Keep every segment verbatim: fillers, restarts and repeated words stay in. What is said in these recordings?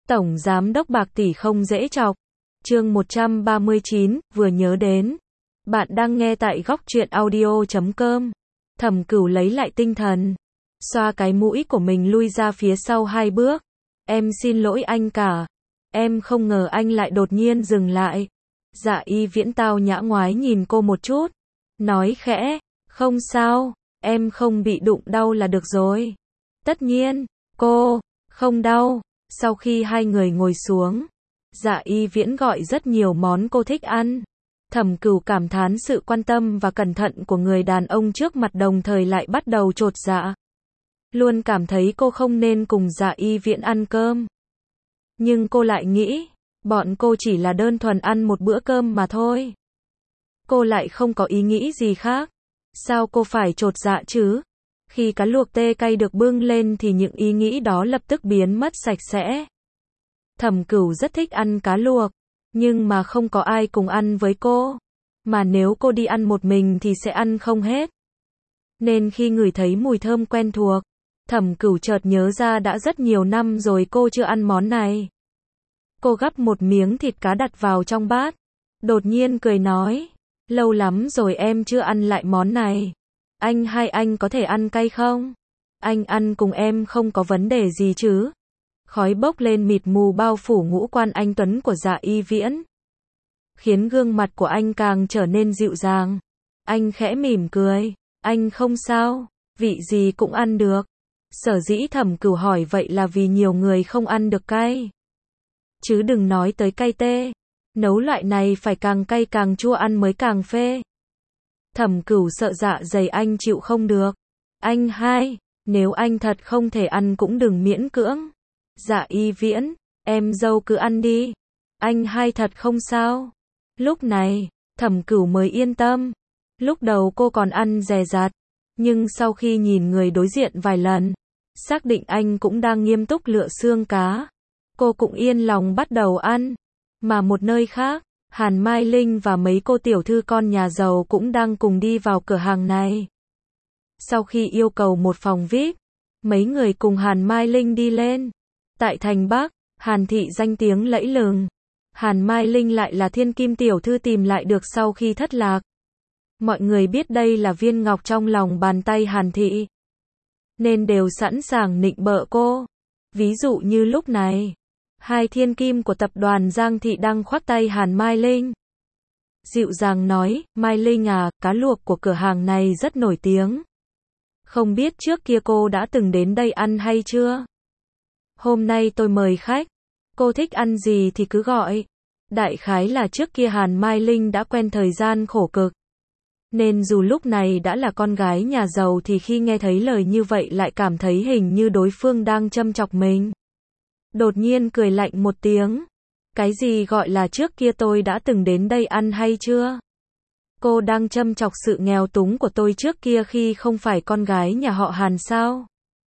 Tổng giám đốc bạc tỷ không dễ chọc. Chương một trăm ba mươi chín, vừa nhớ đến. Bạn đang nghe tại góc truyện audio chấm com. Thẩm Cửu lấy lại tinh thần, xoa cái mũi của mình lui ra phía sau hai bước. Em xin lỗi anh cả. Em không ngờ anh lại đột nhiên dừng lại. Dạ Y Viễn tao nhã ngoái nhìn cô một chút, nói khẽ, không sao, em không bị đụng đau là được rồi. Tất nhiên, cô, không đau. Sau khi hai người ngồi xuống, Dạ Y Viễn gọi rất nhiều món cô thích ăn. Thẩm Cửu cảm thán sự quan tâm và cẩn thận của người đàn ông trước mặt, đồng thời lại bắt đầu chột dạ. Luôn cảm thấy cô không nên cùng Dạ Y Viễn ăn cơm. Nhưng cô lại nghĩ, bọn cô chỉ là đơn thuần ăn một bữa cơm mà thôi. Cô lại không có ý nghĩ gì khác. Sao cô phải chột dạ chứ? Khi cá luộc tê cay được bưng lên thì những ý nghĩ đó lập tức biến mất sạch sẽ. Thẩm Cửu rất thích ăn cá luộc, nhưng mà không có ai cùng ăn với cô. Mà nếu cô đi ăn một mình thì sẽ ăn không hết. Nên khi ngửi thấy mùi thơm quen thuộc, Thẩm Cửu chợt nhớ ra đã rất nhiều năm rồi cô chưa ăn món này. Cô gắp một miếng thịt cá đặt vào trong bát, đột nhiên cười nói, lâu lắm rồi em chưa ăn lại món này. Anh hai anh có thể ăn cay không? Anh ăn cùng em không có vấn đề gì chứ? Khói bốc lên mịt mù bao phủ ngũ quan anh tuấn của Dạ Y Viễn, khiến gương mặt của anh càng trở nên dịu dàng. Anh khẽ mỉm cười, anh không sao, vị gì cũng ăn được. Sở dĩ Thẩm Cửu hỏi vậy là vì nhiều người không ăn được cay. Chứ đừng nói tới cay tê. Nấu loại này phải càng cay càng chua ăn mới càng phê. Thẩm Cửu sợ dạ dày anh chịu không được. Anh hai, nếu anh thật không thể ăn cũng đừng miễn cưỡng. Dạ Y Viễn, em dâu cứ ăn đi. Anh hai thật không sao. Lúc này, Thẩm Cửu mới yên tâm. Lúc đầu cô còn ăn dè dặt, nhưng sau khi nhìn người đối diện vài lần, xác định anh cũng đang nghiêm túc lựa xương cá, cô cũng yên lòng bắt đầu ăn. Mà một nơi khác, Hàn Mai Linh và mấy cô tiểu thư con nhà giàu cũng đang cùng đi vào cửa hàng này. Sau khi yêu cầu một phòng vi ai pi, mấy người cùng Hàn Mai Linh đi lên. Tại thành Bắc, Hàn thị danh tiếng lẫy lừng. Hàn Mai Linh lại là thiên kim tiểu thư tìm lại được sau khi thất lạc. Mọi người biết đây là viên ngọc trong lòng bàn tay Hàn thị, nên đều sẵn sàng nịnh bợ cô. Ví dụ như lúc này, hai thiên kim của tập đoàn Giang thị đang khoác tay Hàn Mai Linh. Dịu dàng nói, Mai Linh à, cá luộc của cửa hàng này rất nổi tiếng. Không biết trước kia cô đã từng đến đây ăn hay chưa? Hôm nay tôi mời khách, cô thích ăn gì thì cứ gọi. Đại khái là trước kia Hàn Mai Linh đã quen thời gian khổ cực, nên dù lúc này đã là con gái nhà giàu thì khi nghe thấy lời như vậy lại cảm thấy hình như đối phương đang châm chọc mình. Đột nhiên cười lạnh một tiếng. Cái gì gọi là trước kia tôi đã từng đến đây ăn hay chưa? Cô đang châm chọc sự nghèo túng của tôi trước kia khi không phải con gái nhà họ Hàn sao?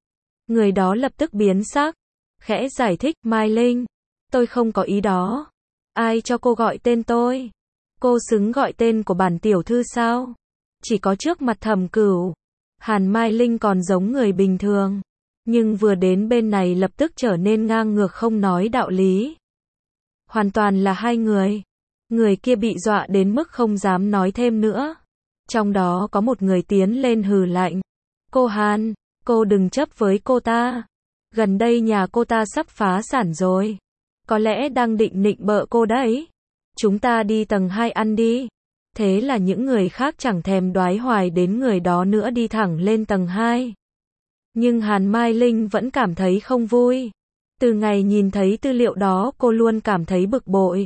Người đó lập tức biến sắc, khẽ giải thích, Mai Linh, tôi không có ý đó. Ai cho cô gọi tên tôi? Cô xứng gọi tên của bản tiểu thư sao? Chỉ có trước mặt Thẩm Cửu, Hàn Mai Linh còn giống người bình thường, nhưng vừa đến bên này lập tức trở nên ngang ngược không nói đạo lý. Hoàn toàn là hai người. Người kia bị dọa đến mức không dám nói thêm nữa. Trong đó có một người tiến lên hừ lạnh. Cô Hàn, cô đừng chấp với cô ta. Gần đây nhà cô ta sắp phá sản rồi. Có lẽ đang định nịnh bợ cô đấy. Chúng ta đi tầng hai ăn đi. Thế là những người khác chẳng thèm đoái hoài đến người đó nữa, đi thẳng lên tầng hai. Nhưng Hàn Mai Linh vẫn cảm thấy không vui. Từ ngày nhìn thấy tư liệu đó cô luôn cảm thấy bực bội.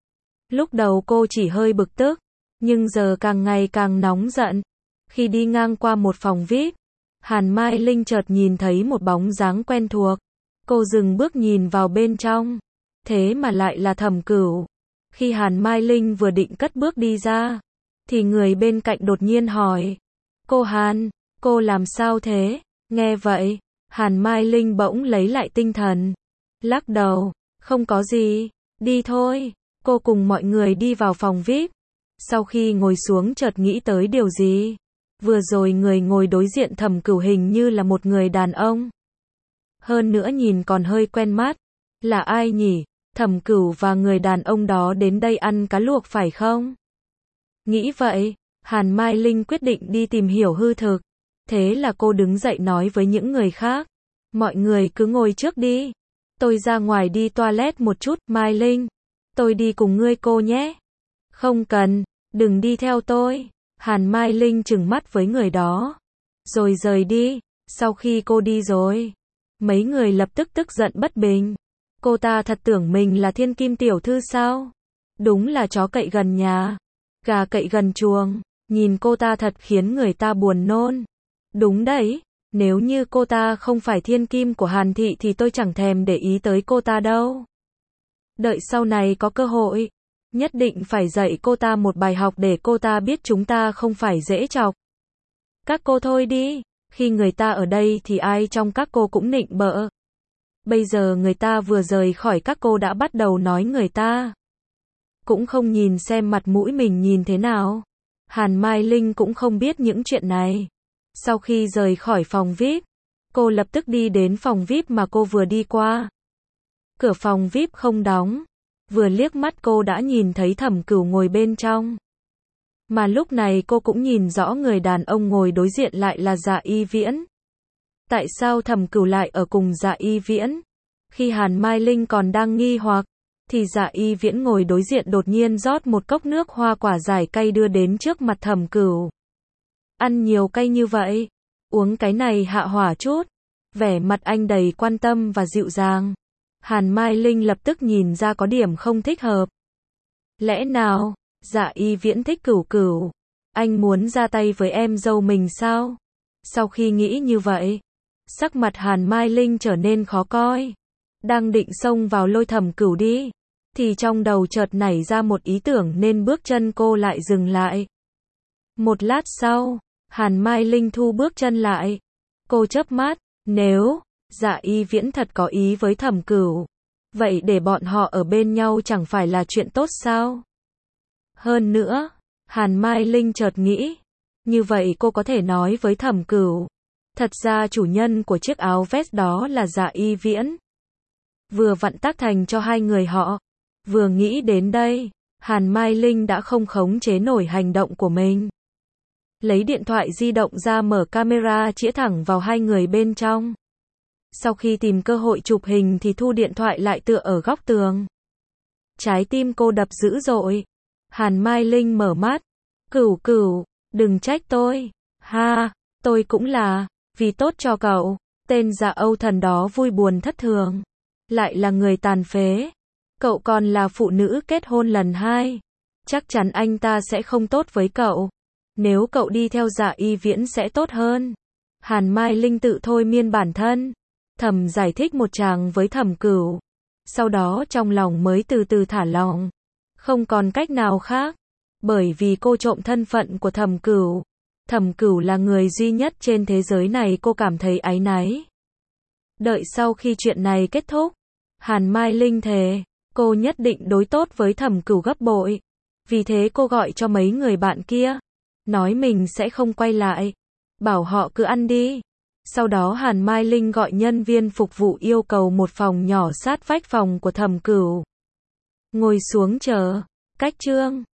Lúc đầu cô chỉ hơi bực tức, nhưng giờ càng ngày càng nóng giận. Khi đi ngang qua một phòng vi ai pi, Hàn Mai Linh chợt nhìn thấy một bóng dáng quen thuộc. Cô dừng bước nhìn vào bên trong. Thế mà lại là Thẩm Cửu. Khi Hàn Mai Linh vừa định cất bước đi ra, thì người bên cạnh đột nhiên hỏi. Cô Hàn, cô làm sao thế? Nghe vậy, Hàn Mai Linh bỗng lấy lại tinh thần. Lắc đầu, không có gì, đi thôi. Cô cùng mọi người đi vào phòng vi ai pi. Sau khi ngồi xuống chợt nghĩ tới điều gì. Vừa rồi người ngồi đối diện Thẩm Cửu hình như là một người đàn ông. Hơn nữa nhìn còn hơi quen mắt. Là ai nhỉ? Thẩm Cửu và người đàn ông đó đến đây ăn cá luộc phải không? Nghĩ vậy, Hàn Mai Linh quyết định đi tìm hiểu hư thực. Thế là cô đứng dậy nói với những người khác. Mọi người cứ ngồi trước đi. Tôi ra ngoài đi toilet một chút, Mai Linh. Tôi đi cùng ngươi cô nhé. Không cần, đừng đi theo tôi. Hàn Mai Linh trừng mắt với người đó. Rồi rời đi. Sau khi cô đi rồi, mấy người lập tức tức giận bất bình. Cô ta thật tưởng mình là thiên kim tiểu thư sao? Đúng là chó cậy gần nhà, gà cậy gần chuồng. Nhìn cô ta thật khiến người ta buồn nôn. Đúng đấy, nếu như cô ta không phải thiên kim của Hàn thị thì tôi chẳng thèm để ý tới cô ta đâu. Đợi sau này có cơ hội, nhất định phải dạy cô ta một bài học để cô ta biết chúng ta không phải dễ chọc. Các cô thôi đi, khi người ta ở đây thì ai trong các cô cũng nịnh bợ. Bây giờ người ta vừa rời khỏi các cô đã bắt đầu nói người ta. Cũng không nhìn xem mặt mũi mình nhìn thế nào. Hàn Mai Linh cũng không biết những chuyện này. Sau khi rời khỏi phòng vi ai pi, cô lập tức đi đến phòng vi ai pi mà cô vừa đi qua. Cửa phòng vi ai pi không đóng. Vừa liếc mắt cô đã nhìn thấy Thẩm Cửu ngồi bên trong. Mà lúc này cô cũng nhìn rõ người đàn ông ngồi đối diện lại là Dạ Y Viễn. Tại sao Thẩm Cửu lại ở cùng Dạ Y Viễn? Khi Hàn Mai Linh còn đang nghi hoặc, thì Dạ Y Viễn ngồi đối diện đột nhiên rót một cốc nước hoa quả giải cay đưa đến trước mặt Thẩm Cửu. Ăn nhiều cay như vậy, uống cái này hạ hỏa chút. Vẻ mặt anh đầy quan tâm và dịu dàng. Hàn Mai Linh lập tức nhìn ra có điểm không thích hợp. Lẽ nào, Dạ Y Viễn thích Cửu Cửu? Anh muốn ra tay với em dâu mình sao? Sau khi nghĩ như vậy, sắc mặt Hàn Mai Linh trở nên khó coi. Đang định xông vào lôi Thẩm Cửu đi, thì trong đầu chợt nảy ra một ý tưởng nên bước chân cô lại dừng lại. Một lát sau, Hàn Mai Linh thu bước chân lại. Cô chớp mắt, nếu Dạ Y Viễn thật có ý với Thẩm Cửu, vậy để bọn họ ở bên nhau chẳng phải là chuyện tốt sao? Hơn nữa, Hàn Mai Linh chợt nghĩ, như vậy cô có thể nói với Thẩm Cửu, thật ra chủ nhân của chiếc áo vest đó là Dạ Y Viễn. Vừa vặn tác thành cho hai người họ. Vừa nghĩ đến đây, Hàn Mai Linh đã không khống chế nổi hành động của mình. Lấy điện thoại di động ra mở camera chĩa thẳng vào hai người bên trong. Sau khi tìm cơ hội chụp hình thì thu điện thoại lại tựa ở góc tường. Trái tim cô đập dữ dội. Hàn Mai Linh mở mắt. Cửu Cửu, đừng trách tôi. Ha, tôi cũng là, vì tốt cho cậu. Tên Dạ Âu Thần đó vui buồn thất thường. Lại là người tàn phế. Cậu còn là phụ nữ kết hôn lần hai. Chắc chắn anh ta sẽ không tốt với cậu. Nếu cậu đi theo Dạ Y Viễn sẽ tốt hơn. Hàn Mai Linh tự thôi miên bản thân. Thầm giải thích một tràng với Thẩm Cửu. Sau đó trong lòng mới từ từ thả lỏng. Không còn cách nào khác. Bởi vì cô trộm thân phận của Thẩm Cửu. Thẩm Cửu là người duy nhất trên thế giới này cô cảm thấy áy náy. Đợi sau khi chuyện này kết thúc, Hàn Mai Linh thề, cô nhất định đối tốt với Thẩm Cửu gấp bội. Vì thế cô gọi cho mấy người bạn kia, nói mình sẽ không quay lại, bảo họ cứ ăn đi. Sau đó Hàn Mai Linh gọi nhân viên phục vụ yêu cầu một phòng nhỏ sát vách phòng của Thẩm Cửu. Ngồi xuống chờ. Cách chương